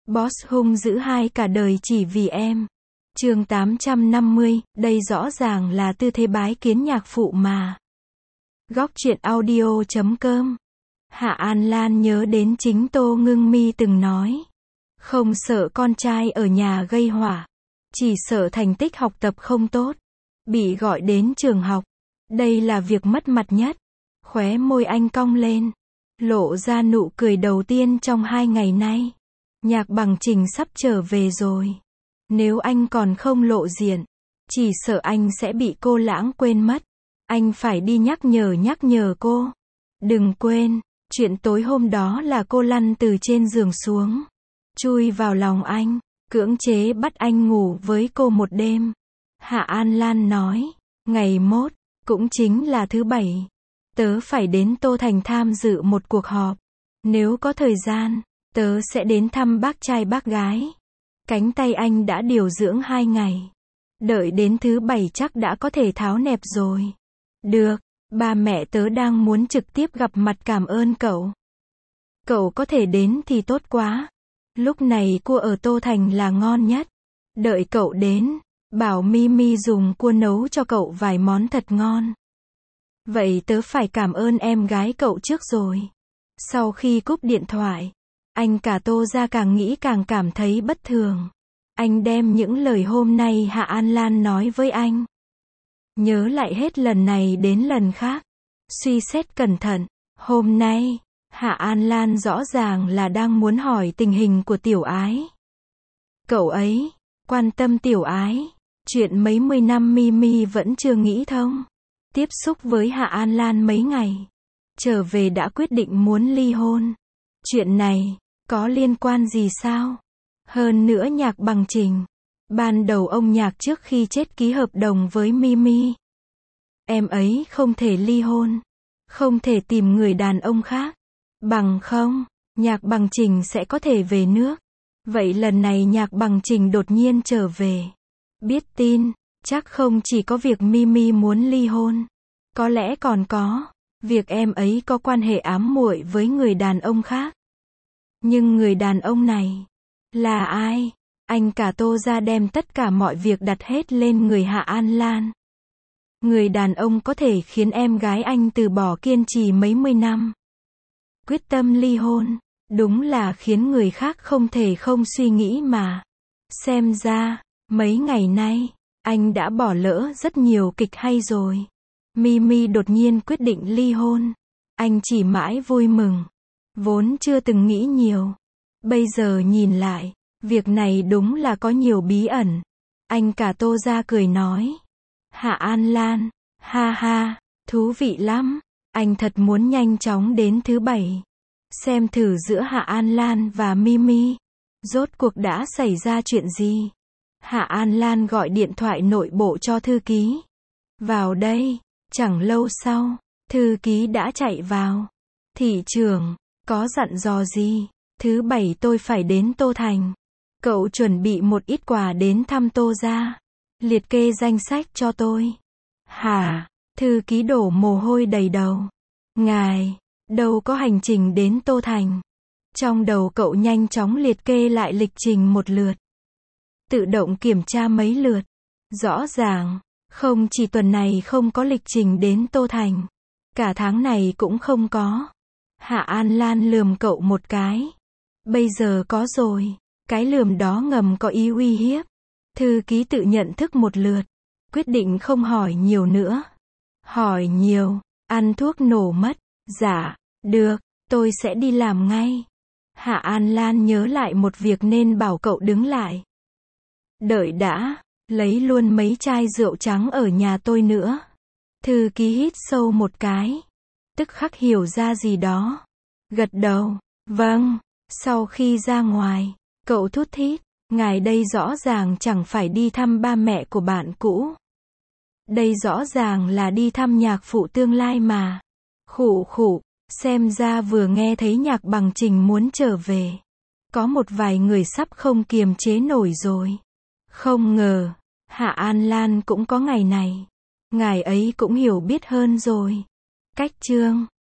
Boss hung dữ hai cả đời chỉ vì em. Chương 850, đây rõ ràng là tư thế bái kiến nhạc phụ mà. Góc truyện audio.com. Hạ An Lan nhớ đến chính Tô Ngưng Mi từng nói. Không sợ con trai ở nhà gây họa, chỉ sợ thành tích học tập không tốt, bị gọi đến trường học. Đây là việc mất mặt nhất. Khóe môi anh cong lên, lộ ra nụ cười đầu tiên trong 2 ngày nay. Nhạc Bằng Trình sắp trở về rồi. Nếu anh còn không lộ diện, chỉ sợ anh sẽ bị cô lãng quên mất. Anh phải đi nhắc nhở cô. Đừng quên, chuyện tối hôm đó là cô lăn từ trên giường xuống, chui vào lòng anh, cưỡng chế bắt anh ngủ với cô một đêm. Hạ An Lan nói, ngày mốt, cũng chính là thứ Bảy, tớ phải đến Tô Thành tham dự một cuộc họp. Nếu có thời gian, tớ sẽ đến thăm bác trai bác gái. Cánh tay anh đã điều dưỡng 2 ngày. Đợi đến thứ Bảy chắc đã có thể tháo nẹp rồi. Được, ba mẹ tớ đang muốn trực tiếp gặp mặt cảm ơn cậu. Cậu có thể đến thì tốt quá. Lúc này cua ở Tô Thành là ngon nhất. Đợi cậu đến, bảo Mimi dùng cua nấu cho cậu vài món thật ngon. Vậy tớ phải cảm ơn em gái cậu trước rồi. Sau khi cúp điện thoại, anh cả Tô ra càng nghĩ càng cảm thấy bất thường. Anh đem những lời hôm nay Hạ An Lan nói với anh, nhớ lại hết lần này đến lần khác. Suy xét cẩn thận, hôm nay, Hạ An Lan rõ ràng là đang muốn hỏi tình hình của Tiểu Ái. Cậu ấy, quan tâm Tiểu Ái, chuyện mấy 10 năm Mimi vẫn chưa nghĩ thông. Tiếp xúc với Hạ An Lan mấy ngày, trở về đã quyết định muốn ly hôn. Chuyện này, có liên quan gì sao? Hơn nữa Nhạc Bằng Trình, ban đầu ông Nhạc trước khi chết ký hợp đồng với Mimi. Em ấy không thể ly hôn, không thể tìm người đàn ông khác. Bằng không, Nhạc Bằng Trình sẽ có thể về nước. Vậy lần này Nhạc Bằng Trình đột nhiên trở về. Biết tin, chắc không chỉ có việc Mimi muốn ly hôn. Có lẽ còn có việc em ấy có quan hệ ám muội với người đàn ông khác. Nhưng người đàn ông này là ai? Anh cả Tô ra đem tất cả mọi việc đặt hết lên người Hạ An Lan. Người đàn ông có thể khiến em gái anh từ bỏ kiên trì mấy 10 năm, quyết tâm ly hôn, đúng là khiến người khác không thể không suy nghĩ mà. Xem ra, mấy ngày nay, anh đã bỏ lỡ rất nhiều kịch hay rồi. Mimi đột nhiên quyết định ly hôn. Anh chỉ mãi vui mừng, vốn chưa từng nghĩ nhiều. Bây giờ nhìn lại, việc này đúng là có nhiều bí ẩn. Anh cả Tô ra cười nói, Hạ An Lan, ha ha, thú vị lắm. Anh thật muốn nhanh chóng đến thứ Bảy, xem thử giữa Hạ An Lan và Mimi, rốt cuộc đã xảy ra chuyện gì. Hạ An Lan gọi điện thoại nội bộ cho thư ký. Vào đây. Chẳng lâu sau, thư ký đã chạy vào. Thị trưởng, có dặn dò gì? Thứ Bảy tôi phải đến Tô Thành. Cậu chuẩn bị một ít quà đến thăm Tô gia. Liệt kê danh sách cho tôi. Hả? Thư ký đổ mồ hôi đầy đầu. Ngài, đâu có hành trình đến Tô Thành. Trong đầu cậu nhanh chóng liệt kê lại lịch trình một lượt. Tự động kiểm tra mấy lượt. Rõ ràng, không chỉ tuần này không có lịch trình đến Tô Thành, cả tháng này cũng không có. Hạ An Lan lườm cậu một cái. Bây giờ có rồi. Cái lườm đó ngầm có ý uy hiếp. Thư ký tự nhận thức một lượt, quyết định không hỏi nhiều nữa. Hỏi nhiều, ăn thuốc nổ mất. Dạ, được, tôi sẽ đi làm ngay. Hạ An Lan nhớ lại một việc nên bảo cậu đứng lại. Đợi đã, lấy luôn mấy chai rượu trắng ở nhà tôi nữa. Thư ký hít sâu một cái, tức khắc hiểu ra gì đó. Gật đầu, vâng. Sau khi ra ngoài, cậu thút thít, ngài đây rõ ràng chẳng phải đi thăm ba mẹ của bạn cũ. Đây rõ ràng là đi thăm nhạc phụ tương lai mà. Khụ khụ, xem ra vừa nghe thấy Nhạc Bằng Trình muốn trở về. Có một vài người sắp không kiềm chế nổi rồi. Không ngờ, Hạ An Lan cũng có ngày này. Ngài ấy cũng hiểu biết hơn rồi. Cách chương